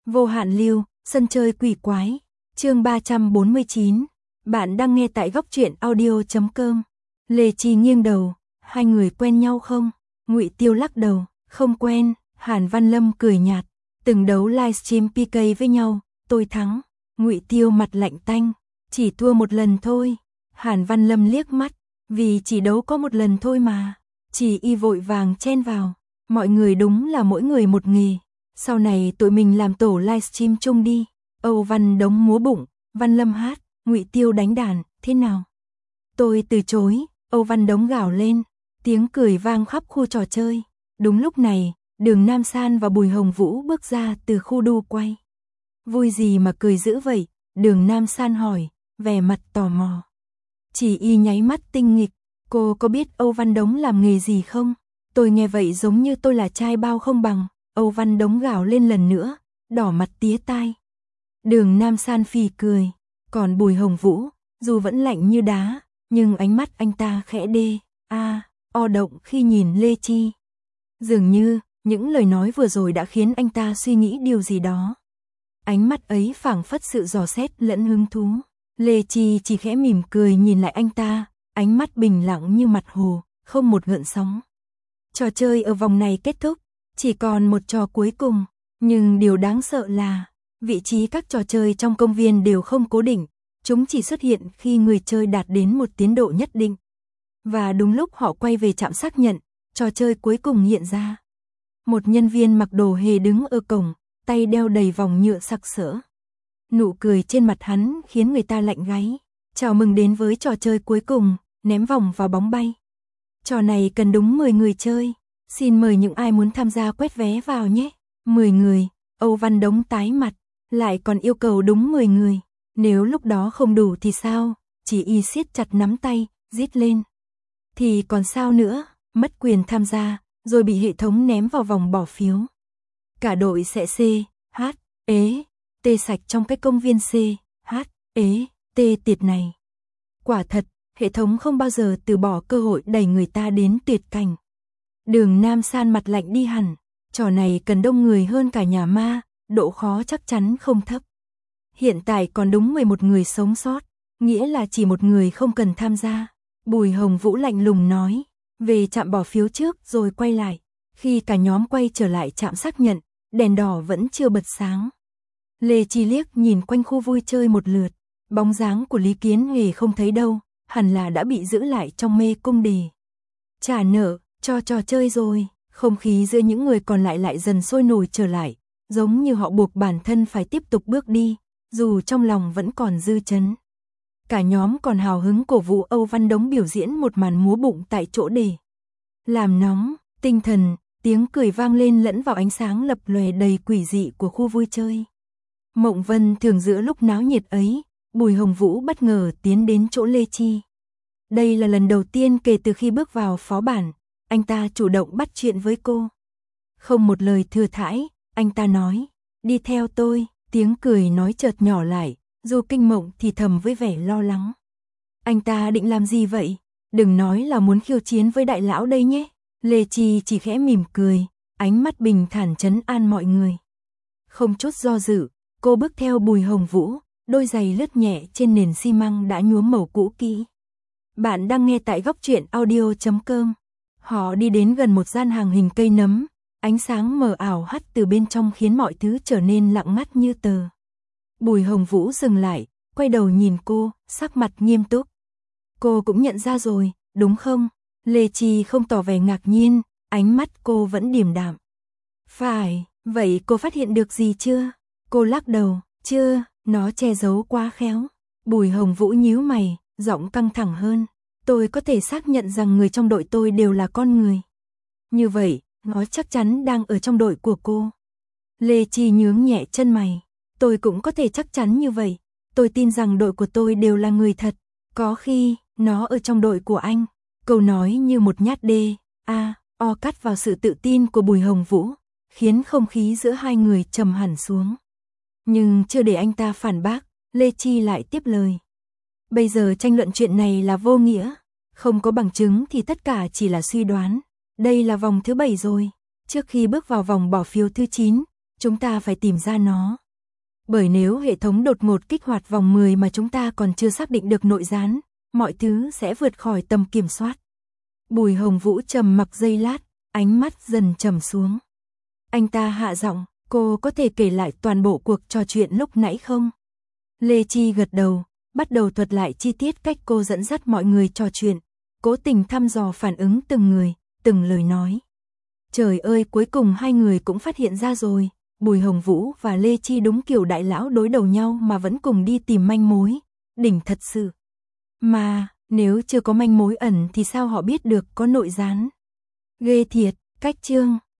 Vô hạn lưu, sân chơi quỷ quái. Chương 349. Bạn đang nghe tại góc truyện audio.com. Lê Chi nghiêng đầu, hai người quen nhau không? Ngụy Tiêu lắc đầu, không quen. Hàn Văn Lâm cười nhạt, từng đấu livestream PK với nhau, tôi thắng. Ngụy Tiêu mặt lạnh tanh, chỉ thua một lần thôi. Hàn Văn Lâm liếc mắt, vì chỉ đấu có một lần thôi mà. Chỉ y vội vàng chen vào, mọi người đúng là mỗi người một nghề. Sau này tụi mình làm tổ livestream chung đi. Âu Văn Đống múa bụng, Văn Lâm hát, Ngụy Tiêu đánh đàn, thế nào? Tôi từ chối. Âu Văn Đống gào lên, tiếng cười vang khắp khu trò chơi. Đúng lúc này, Đường Nam San và Bùi Hồng Vũ bước ra từ khu đu quay. Vui gì mà cười dữ vậy? Đường Nam San hỏi, vẻ mặt tò mò. Chỉ y nháy mắt tinh nghịch, cô có biết Âu Văn Đống làm nghề gì không? Tôi nghe vậy giống như tôi là trai bao không bằng. Âu Văn Đống gào lên lần nữa, đỏ mặt tía tai. Đường Nam San phì cười, còn Bùi Hồng Vũ, dù vẫn lạnh như đá, nhưng ánh mắt anh ta khẽ đê, o động khi nhìn Lê Chi. Dường như, những lời nói vừa rồi đã khiến anh ta suy nghĩ điều gì đó. Ánh mắt ấy phảng phất sự dò xét lẫn hứng thú. Lê Chi chỉ khẽ mỉm cười nhìn lại anh ta, ánh mắt bình lặng như mặt hồ, không một gợn sóng. Trò chơi ở vòng này kết thúc, chỉ còn một trò cuối cùng, nhưng điều đáng sợ là vị trí các trò chơi trong công viên đều không cố định, chúng chỉ xuất hiện khi người chơi đạt đến một tiến độ nhất định. Và đúng lúc họ quay về trạm xác nhận, trò chơi cuối cùng hiện ra. Một nhân viên mặc đồ hề đứng ở cổng, tay đeo đầy vòng nhựa sặc sỡ. Nụ cười trên mặt hắn khiến người ta lạnh gáy. Chào mừng đến với trò chơi cuối cùng, ném vòng vào bóng bay. Trò này cần đúng 10 người chơi. Xin mời những ai muốn tham gia quét vé vào nhé. 10 người, Âu Văn Đống tái mặt, lại còn yêu cầu đúng 10 người. Nếu lúc đó không đủ thì sao? Chỉ y siết chặt nắm tay, rít lên. Thì còn sao nữa, mất quyền tham gia, rồi bị hệ thống ném vào vòng bỏ phiếu. Cả đội sẽ C, H, ế, T sạch trong cái công viên C, H, ế, T tiệt này. Quả thật, hệ thống không bao giờ từ bỏ cơ hội đẩy người ta đến tuyệt cảnh. Đường Nam San mặt lạnh đi hẳn, trò này cần đông người hơn cả nhà ma, độ khó chắc chắn không thấp. Hiện tại còn đúng 11 người sống sót, nghĩa là chỉ một người không cần tham gia. Bùi Hồng Vũ lạnh lùng nói, về trạm bỏ phiếu trước rồi quay lại. Khi cả nhóm quay trở lại trạm xác nhận, đèn đỏ vẫn chưa bật sáng. Lê Chi liếc nhìn quanh khu vui chơi một lượt, bóng dáng của Lý Kiến Hề không thấy đâu, hẳn là đã bị giữ lại trong mê cung đề. Trả nợ cho trò chơi rồi, không khí giữa những người còn lại dần sôi nổi trở lại, giống như họ buộc bản thân phải tiếp tục bước đi, dù trong lòng vẫn còn dư chấn. Cả nhóm còn hào hứng cổ vũ Âu Văn Đống biểu diễn một màn múa bụng tại chỗ đề. Làm nóng, tinh thần, tiếng cười vang lên lẫn vào ánh sáng lập lòe đầy quỷ dị của khu vui chơi. Mộng Vân thường giữa lúc náo nhiệt ấy, Bùi Hồng Vũ bất ngờ tiến đến chỗ Lê Chi. Đây là lần đầu tiên kể từ khi bước vào phó bản, anh ta chủ động bắt chuyện với cô. Không một lời thừa thãi, anh ta nói, đi theo tôi, tiếng cười nói chợt nhỏ lại, dù Kinh Mộng thì thầm với vẻ lo lắng. Anh ta định làm gì vậy? Đừng nói là muốn khiêu chiến với đại lão đây nhé. Lê Chi chỉ khẽ mỉm cười, ánh mắt bình thản trấn an mọi người. Không chút do dự, cô bước theo Bùi Hồng Vũ, đôi giày lướt nhẹ trên nền xi măng đã nhuốm màu cũ kỹ. Bạn đang nghe tại góc truyện audio.com. Họ đi đến gần một gian hàng hình cây nấm, ánh sáng mờ ảo hắt từ bên trong khiến mọi thứ trở nên lặng ngắt như tờ. Bùi Hồng Vũ dừng lại, quay đầu nhìn cô, sắc mặt nghiêm túc. Cô cũng nhận ra rồi, đúng không? Lê Chi không tỏ vẻ ngạc nhiên, ánh mắt cô vẫn điềm đạm. Phải, vậy cô phát hiện được gì chưa? Cô lắc đầu, chưa, nó che giấu quá khéo. Bùi Hồng Vũ nhíu mày, giọng căng thẳng hơn. Tôi có thể xác nhận rằng người trong đội tôi đều là con người. Như vậy, nó chắc chắn đang ở trong đội của cô. Lê Chi nhướng nhẹ chân mày. Tôi cũng có thể chắc chắn như vậy. Tôi tin rằng đội của tôi đều là người thật. Có khi, nó ở trong đội của anh. Câu nói như một nhát o cắt vào sự tự tin của Bùi Hồng Vũ, khiến không khí giữa hai người trầm hẳn xuống. Nhưng chưa để anh ta phản bác, Lê Chi lại tiếp lời. Bây giờ tranh luận chuyện này là vô nghĩa. Không có bằng chứng thì tất cả chỉ là suy đoán. Đây là vòng thứ 7 rồi. Trước khi bước vào vòng bỏ phiếu thứ 9, Chúng ta phải tìm ra nó. Bởi nếu hệ thống đột ngột kích hoạt vòng 10 mà chúng ta còn chưa xác định được nội gián, mọi thứ sẽ vượt khỏi tầm kiểm soát. Bùi Hồng Vũ trầm mặc giây lát, ánh mắt dần trầm xuống. Anh ta hạ giọng, cô có thể kể lại toàn bộ cuộc trò chuyện lúc nãy không? Lê Chi gật đầu, bắt đầu thuật lại chi tiết cách cô dẫn dắt mọi người trò chuyện, cố tình thăm dò phản ứng từng người, từng lời nói. Trời ơi, cuối cùng hai người cũng phát hiện ra rồi, Bùi Hồng Vũ và Lê Chi đúng kiểu đại lão đối đầu nhau mà vẫn cùng đi tìm manh mối, đỉnh thật sự. Mà, nếu chưa có manh mối ẩn thì sao họ biết được có nội gián? Ghê thiệt, cách chương